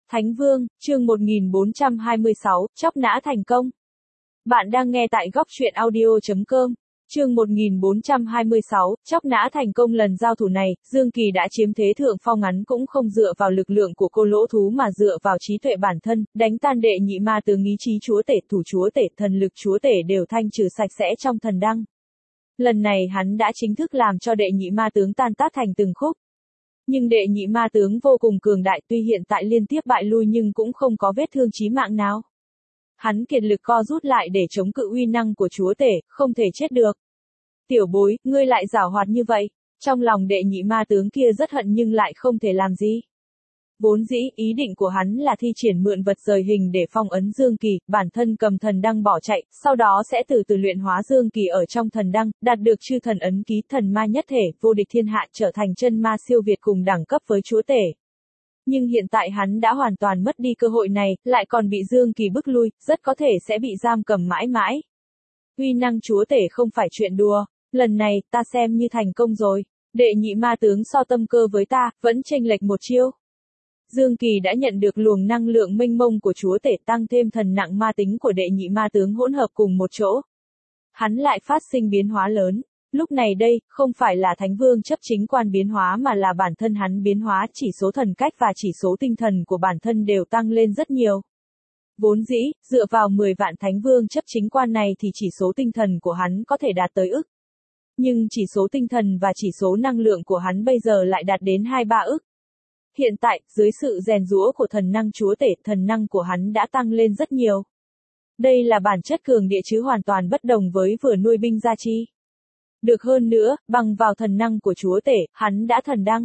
Thánh Vương, chương 1426, chóc nã thành công. Bạn đang nghe tại góc truyện audio.com. Chương 1426, chóc nã thành công. Lần giao thủ này, Dương Kỳ đã chiếm thế thượng phong, ngắn cũng không dựa vào lực lượng của cô lỗ thú mà dựa vào trí tuệ bản thân, đánh tan đệ nhị ma tướng ý chí chúa tể, thủ chúa tể, thần lực chúa tể đều thanh trừ sạch sẽ trong thần đăng. Lần này hắn đã chính thức làm cho đệ nhị ma tướng tan tác thành từng khúc. Nhưng đệ nhị ma tướng vô cùng cường đại, tuy hiện tại liên tiếp bại lui nhưng cũng không có vết thương chí mạng nào. Hắn kiệt lực co rút lại để chống cự uy năng của chúa tể, không thể chết được. Tiểu bối, ngươi lại giảo hoạt như vậy. Trong lòng đệ nhị ma tướng kia rất hận nhưng lại không thể làm gì. Vốn dĩ, ý định của hắn là thi triển mượn vật rời hình để phong ấn Dương Kỳ, bản thân cầm thần đăng bỏ chạy, sau đó sẽ từ từ luyện hóa Dương Kỳ ở trong thần đăng, đạt được chư thần ấn ký, thần ma nhất thể, vô địch thiên hạ, trở thành chân ma siêu việt cùng đẳng cấp với chúa tể. Nhưng hiện tại hắn đã hoàn toàn mất đi cơ hội này, lại còn bị Dương Kỳ bức lui, rất có thể sẽ bị giam cầm mãi mãi. Uy năng chúa tể không phải chuyện đùa, lần này, ta xem như thành công rồi. Đệ nhị ma tướng so tâm cơ với ta, vẫn chênh lệch một chiêu. Dương Kỳ đã nhận được luồng năng lượng mênh mông của chúa tể, tăng thêm thần nặng ma tính của đệ nhị ma tướng hỗn hợp cùng một chỗ. Hắn lại phát sinh biến hóa lớn. Lúc này đây, không phải là Thánh Vương chấp chính quan biến hóa mà là bản thân hắn biến hóa, chỉ số thần cách và chỉ số tinh thần của bản thân đều tăng lên rất nhiều. Vốn dĩ, dựa vào 10 vạn Thánh Vương chấp chính quan này thì chỉ số tinh thần của hắn có thể đạt tới ức. Nhưng chỉ số tinh thần và chỉ số năng lượng của hắn bây giờ lại đạt đến 2-3 ức. Hiện tại, dưới sự rèn giũa của thần năng chúa tể, thần năng của hắn đã tăng lên rất nhiều. Đây là bản chất cường địa chứ hoàn toàn bất đồng với vừa nuôi binh gia chi. Được hơn nữa, bằng vào thần năng của chúa tể, hắn đã thần đăng.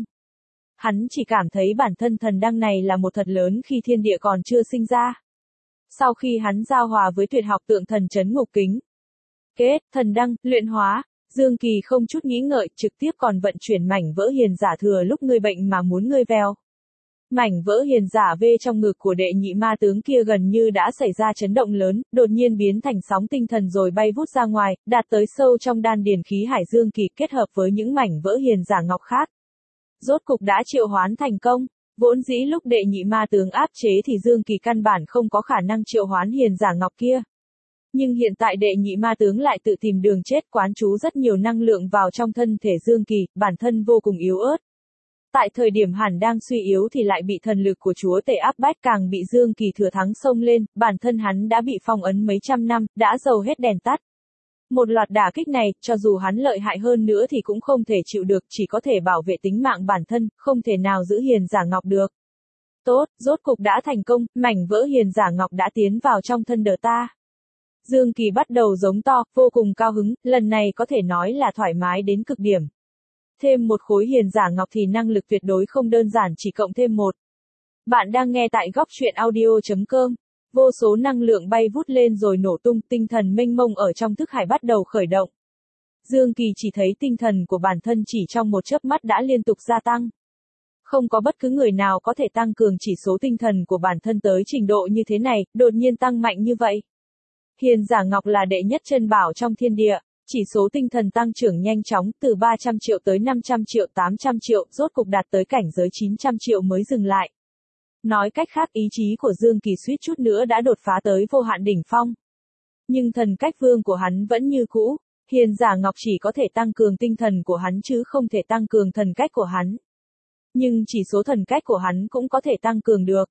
Hắn chỉ cảm thấy bản thân thần đăng này là một thật lớn khi thiên địa còn chưa sinh ra. Sau khi hắn giao hòa với tuyệt học tượng thần trấn ngục kính. Kết, thần đăng, luyện hóa. Dương Kỳ không chút nghĩ ngợi, trực tiếp còn vận chuyển mảnh vỡ hiền giả thừa lúc ngươi bệnh mà muốn ngươi veo. Mảnh vỡ hiền giả về trong ngực của đệ nhị ma tướng kia gần như đã xảy ra chấn động lớn, đột nhiên biến thành sóng tinh thần rồi bay vút ra ngoài, đạt tới sâu trong đan điền khí hải. Dương Kỳ kết hợp với những mảnh vỡ hiền giả ngọc khác. Rốt cục đã triệu hoán thành công. Vốn dĩ lúc đệ nhị ma tướng áp chế thì Dương Kỳ căn bản không có khả năng triệu hoán hiền giả ngọc kia. Nhưng hiện tại đệ nhị ma tướng lại tự tìm đường chết, quán trú rất nhiều năng lượng vào trong thân thể Dương Kỳ, bản thân vô cùng yếu ớt. Tại thời điểm hắn đang suy yếu thì lại bị thần lực của chúa tể áp bách, càng bị Dương Kỳ thừa thắng xông lên, bản thân hắn đã bị phong ấn mấy trăm năm, đã dầu hết đèn tắt. Một loạt đả kích này, cho dù hắn lợi hại hơn nữa thì cũng không thể chịu được, chỉ có thể bảo vệ tính mạng bản thân, không thể nào giữ hiền giả ngọc được. Tốt, rốt cục đã thành công, mảnh vỡ hiền giả ngọc đã tiến vào trong thân đờ ta. Dương Kỳ bắt đầu giống to, vô cùng cao hứng, lần này có thể nói là thoải mái đến cực điểm. Thêm một khối hiền giả ngọc thì năng lực tuyệt đối không đơn giản, chỉ cộng thêm một. Bạn đang nghe tại góc truyện audio.com. Vô số năng lượng bay vút lên rồi nổ tung, tinh thần mênh mông ở trong thức hải bắt đầu khởi động. Dương Kỳ chỉ thấy tinh thần của bản thân chỉ trong một chớp mắt đã liên tục gia tăng. Không có bất cứ người nào có thể tăng cường chỉ số tinh thần của bản thân tới trình độ như thế này, đột nhiên tăng mạnh như vậy. Hiền giả ngọc là đệ nhất chân bảo trong thiên địa, chỉ số tinh thần tăng trưởng nhanh chóng, từ 300 triệu tới 500 triệu, 800 triệu, rốt cục đạt tới cảnh giới 900 triệu mới dừng lại. Nói cách khác, ý chí của Dương Kỳ suýt chút nữa đã đột phá tới vô hạn đỉnh phong. Nhưng thần cách vương của hắn vẫn như cũ, hiền giả ngọc chỉ có thể tăng cường tinh thần của hắn chứ không thể tăng cường thần cách của hắn. Nhưng chỉ số thần cách của hắn cũng có thể tăng cường được.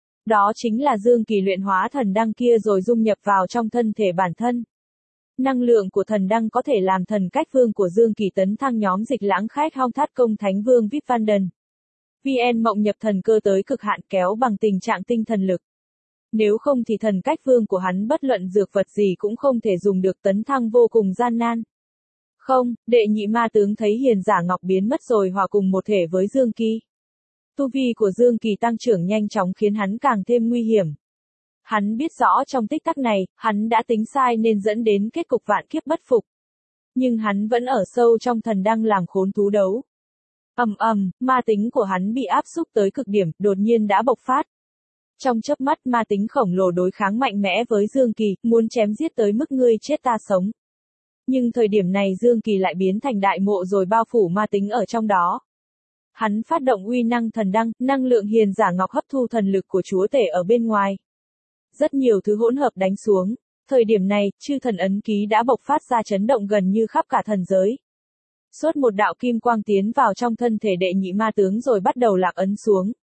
Đó chính là Dương Kỳ luyện hóa thần đăng kia rồi dung nhập vào trong thân thể bản thân. Năng lượng của thần đăng có thể làm thần cách vương của Dương Kỳ tấn thăng nhóm dịch lãng khách hong thát công thánh vương Vip Van Den. VN mộng nhập thần cơ tới cực hạn, kéo bằng tình trạng tinh thần lực. Nếu không thì thần cách vương của hắn bất luận dược vật gì cũng không thể dùng được, tấn thăng vô cùng gian nan. Không, đệ nhị ma tướng thấy hiền giả ngọc biến mất rồi hòa cùng một thể với Dương Kỳ. Tu vi của Dương Kỳ tăng trưởng nhanh chóng khiến hắn càng thêm nguy hiểm. Hắn biết rõ trong tích tắc này, hắn đã tính sai nên dẫn đến kết cục vạn kiếp bất phục. Nhưng hắn vẫn ở sâu trong thần đăng làm khốn thú đấu. Ma tính của hắn bị áp xúc tới cực điểm, đột nhiên đã bộc phát. Trong chớp mắt ma tính khổng lồ đối kháng mạnh mẽ với Dương Kỳ, muốn chém giết tới mức ngươi chết ta sống. Nhưng thời điểm này Dương Kỳ lại biến thành đại mộ rồi bao phủ ma tính ở trong đó. Hắn phát động uy năng thần đăng, năng lượng hiền giả ngọc hấp thu thần lực của chúa tể ở bên ngoài. Rất nhiều thứ hỗn hợp đánh xuống. Thời điểm này, chư thần ấn ký đã bộc phát ra chấn động gần như khắp cả thần giới. Suốt một đạo kim quang tiến vào trong thân thể đệ nhị ma tướng rồi bắt đầu lạc ấn xuống.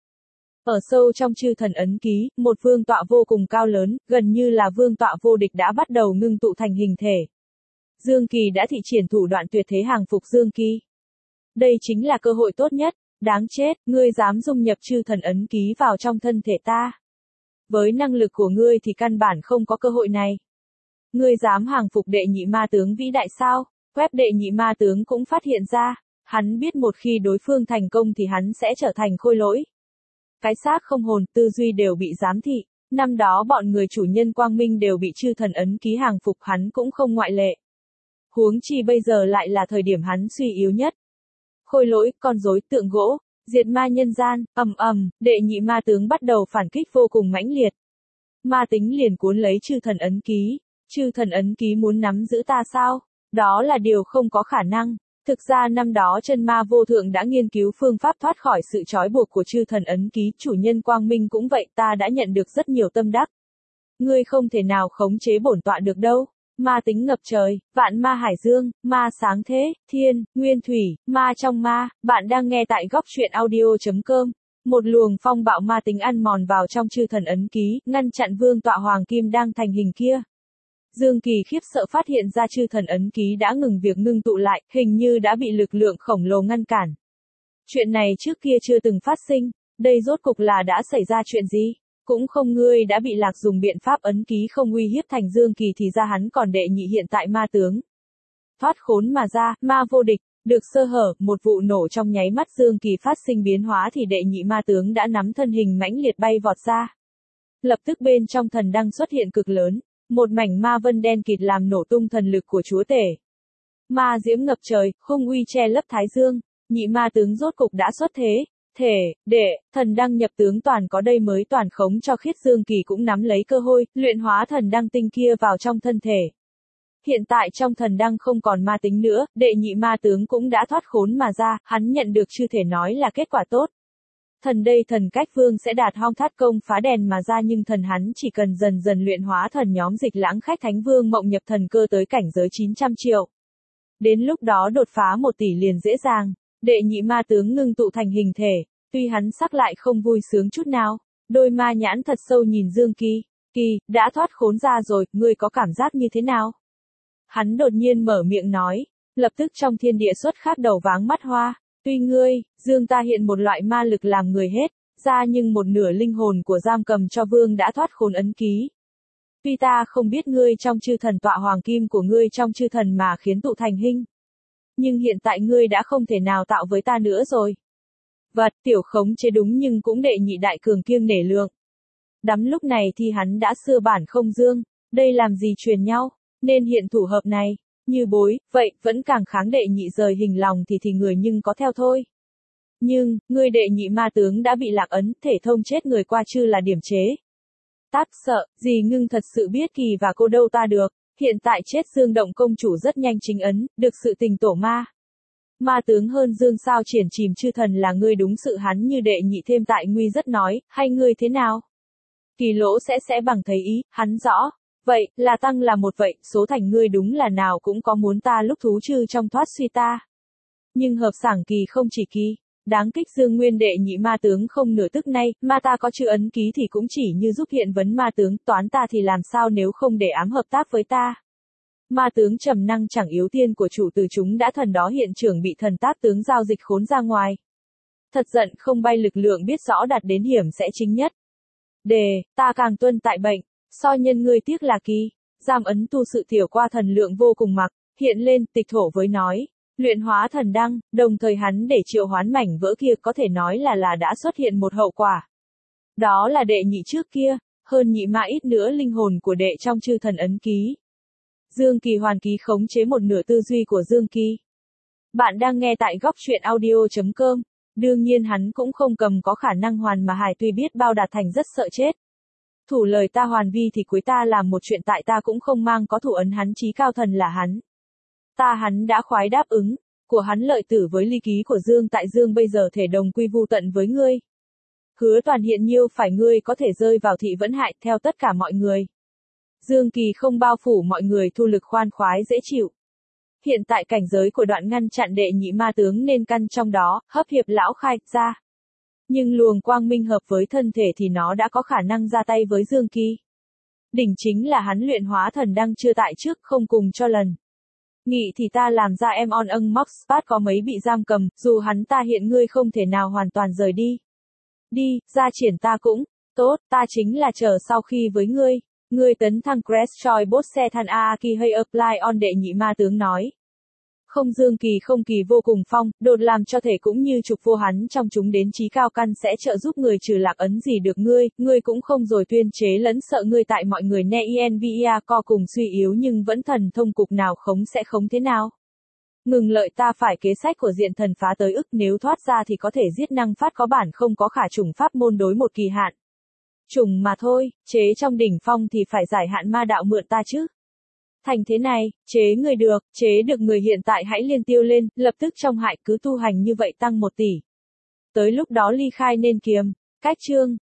Ở sâu trong chư thần ấn ký, một vương tọa vô cùng cao lớn, gần như là vương tọa vô địch đã bắt đầu ngưng tụ thành hình thể. Dương Kỳ đã thị triển thủ đoạn tuyệt thế hàng phục Dương Kỳ. Đây chính là cơ hội tốt nhất, đáng chết, ngươi dám dung nhập chư thần ấn ký vào trong thân thể ta. Với năng lực của ngươi thì căn bản không có cơ hội này. Ngươi dám hàng phục đệ nhị ma tướng vĩ đại sao? Web đệ nhị ma tướng cũng phát hiện ra, hắn biết một khi đối phương thành công thì hắn sẽ trở thành khôi lỗi. Cái xác không hồn, tư duy đều bị giám thị, năm đó bọn người chủ nhân quang minh đều bị chư thần ấn ký hàng phục, hắn cũng không ngoại lệ. Huống chi bây giờ lại là thời điểm hắn suy yếu nhất. Khôi lỗi, con rối, tượng gỗ, diệt ma nhân gian, đệ nhị ma tướng bắt đầu phản kích vô cùng mãnh liệt. Ma tính liền cuốn lấy chư thần ấn ký. Chư thần ấn ký muốn nắm giữ ta sao? Đó là điều không có khả năng. Thực ra năm đó chân ma vô thượng đã nghiên cứu phương pháp thoát khỏi sự trói buộc của chư thần ấn ký, chủ nhân quang minh cũng vậy, ta đã nhận được rất nhiều tâm đắc. Ngươi không thể nào khống chế bổn tọa được đâu. Ma tính ngập trời, vạn ma hải dương, ma sáng thế, thiên, nguyên thủy, ma trong ma, bạn đang nghe tại góc truyện audio.com. Một luồng phong bạo ma tính ăn mòn vào trong chư thần ấn ký, ngăn chặn vương tọa hoàng kim đang thành hình kia. Dương Kỳ khiếp sợ phát hiện ra chư thần ấn ký đã ngừng việc ngưng tụ lại, hình như đã bị lực lượng khổng lồ ngăn cản. Chuyện này trước kia chưa từng phát sinh, đây rốt cục là đã xảy ra chuyện gì? Cũng không, ngươi đã bị lạc dùng biện pháp ấn ký không uy hiếp thành Dương Kỳ thì ra hắn còn đệ nhị hiện tại ma tướng. Thoát khốn mà ra, ma vô địch, được sơ hở, một vụ nổ trong nháy mắt Dương Kỳ phát sinh biến hóa thì đệ nhị ma tướng đã nắm thân hình mãnh liệt bay vọt ra. Lập tức bên trong thần đăng xuất hiện cực lớn. Một mảnh ma vân đen kịt làm nổ tung thần lực của chúa tể. Ma diễm ngập trời, hung uy che lấp thái dương, nhị ma tướng rốt cục đã xuất thế. Thần đăng nhập tướng toàn có đây mới toàn khống cho khiết. Dương Kỳ cũng nắm lấy cơ hội, luyện hóa thần đăng tinh kia vào trong thân thể. Hiện tại trong thần đăng không còn ma tính nữa, đệ nhị ma tướng cũng đã thoát khốn mà ra, hắn nhận được chư thể nói là kết quả tốt. Thần đây thần cách vương sẽ đạt hong thát công phá đèn mà ra, nhưng thần hắn chỉ cần dần dần luyện hóa thần nhóm dịch lãng khách thánh vương mộng nhập thần cơ tới cảnh giới 900 triệu. Đến lúc đó đột phá 1 tỷ liền dễ dàng. Đệ nhị ma tướng ngưng tụ thành hình thể, tuy hắn sắc lại không vui sướng chút nào. Đôi ma nhãn thật sâu nhìn Dương Kỳ. Kỳ, đã thoát khốn ra rồi, ngươi có cảm giác như thế nào? Hắn đột nhiên mở miệng nói, lập tức trong thiên địa xuất khác đầu váng mắt hoa. Tuy ngươi, Dương ta hiện một loại ma lực làm người hết, ra nhưng một nửa linh hồn của giam cầm cho vương đã thoát khốn ấn ký. Tuy ta không biết ngươi trong chư thần tọa hoàng kim của ngươi trong chư thần mà khiến tụ thành hình. Nhưng hiện tại ngươi đã không thể nào tạo với ta nữa rồi. Vật, tiểu khống chế đúng nhưng cũng đệ nhị đại cường kiêng nể lượng. Đắm lúc này thì hắn đã xưa bản không dương, đây làm gì truyền nhau, nên hiện thủ hợp này. Như bối, vậy, vẫn càng kháng đệ nhị rời hình lòng thì người nhưng có theo thôi. Nhưng, ngươi đệ nhị ma tướng đã bị lạc ấn, thể thông chết người qua chư là điểm chế. Tác sợ, gì ngưng thật sự biết Kỳ và cô đâu ta được, hiện tại chết Dương Động công chủ rất nhanh chính ấn, được sự tình tổ ma. Ma tướng hơn Dương sao triển chìm chư thần là ngươi đúng sự hắn như đệ nhị thêm tại nguy rất nói, hay ngươi thế nào? Kỳ lỗ sẽ bằng thấy ý, hắn rõ. Vậy, là tăng là một vậy, số thành ngươi đúng là nào cũng có muốn ta lúc thú trừ trong thoát suy ta. Nhưng hợp sảng Kỳ không chỉ Kỳ, đáng kích Dương Nguyên đệ nhị ma tướng không nửa tức nay, ma ta có chữ ấn ký thì cũng chỉ như giúp hiện vấn ma tướng, toán ta thì làm sao nếu không để ám hợp tác với ta. Ma tướng trầm năng chẳng yếu tiên của chủ từ chúng đã thần đó hiện trưởng bị thần tác tướng giao dịch khốn ra ngoài. Thật giận không bay lực lượng biết rõ đặt đến hiểm sẽ chính nhất. Ta càng tuân tại bệnh. So nhân ngươi tiếc là Kỳ, giam ấn tu sự tiểu qua thần lượng vô cùng mặc, hiện lên tịch thổ với nói, luyện hóa thần đăng, đồng thời hắn để triệu hoán mảnh vỡ kia có thể nói là đã xuất hiện một hậu quả. Đó là đệ nhị trước kia, hơn nhị ma ít nữa linh hồn của đệ trong chư thần ấn ký. Dương Kỳ hoàn ký khống chế một nửa tư duy của Dương Kỳ. Bạn đang nghe tại góc truyện audio.com, đương nhiên hắn cũng không cầm có khả năng hoàn mà hài tuy biết bao đạt thành rất sợ chết. Thủ lời ta hoàn vi thì cuối ta làm một chuyện tại ta cũng không mang có thủ ấn hắn chí cao thần là hắn. Ta hắn đã khoái đáp ứng, của hắn lợi tử với ly ký của Dương Tại Dương bây giờ thể đồng quy vu tận với ngươi. Hứa Toàn hiện nhiêu phải ngươi có thể rơi vào thị vẫn hại theo tất cả mọi người. Dương Kỳ không bao phủ mọi người thu lực khoan khoái dễ chịu. Hiện tại cảnh giới của đoạn ngăn chặn đệ nhị ma tướng nên căn trong đó, hấp hiệp lão khai ra. Nhưng luồng quang minh hợp với thân thể thì nó đã có khả năng ra tay với Dương Kỳ. Đỉnh chính là hắn luyện hóa thần đăng chưa tại trước không cùng cho lần. Nghị thì ta làm ra em on âng móc spat có mấy bị giam cầm, dù hắn ta hiện ngươi không thể nào hoàn toàn rời đi. Đi, ra triển ta cũng, tốt, ta chính là chờ sau khi với ngươi tấn thăng Crash Choi Bot Se Than Aaki hay apply on đệ nhị ma tướng nói. Không Dương Kỳ không kỳ vô cùng phong, đột làm cho thể cũng như trục vô hắn trong chúng đến trí cao căn sẽ trợ giúp người trừ lạc ấn gì được ngươi cũng không rồi tuyên chế lẫn sợ ngươi tại mọi người ne INVIA co cùng suy yếu nhưng vẫn thần thông cục nào khống sẽ khống thế nào. Ngừng lợi ta phải kế sách của diện thần phá tới ức nếu thoát ra thì có thể giết năng phát có bản không có khả trùng pháp môn đối một kỳ hạn. Trùng mà thôi, chế trong đỉnh phong thì phải giải hạn ma đạo mượn ta chứ. Thành thế này, chế được người hiện tại hãy liên tiêu lên, lập tức trong hại cứ tu hành như vậy tăng 1 tỷ. Tới lúc đó ly khai nên kiềm, cách chương.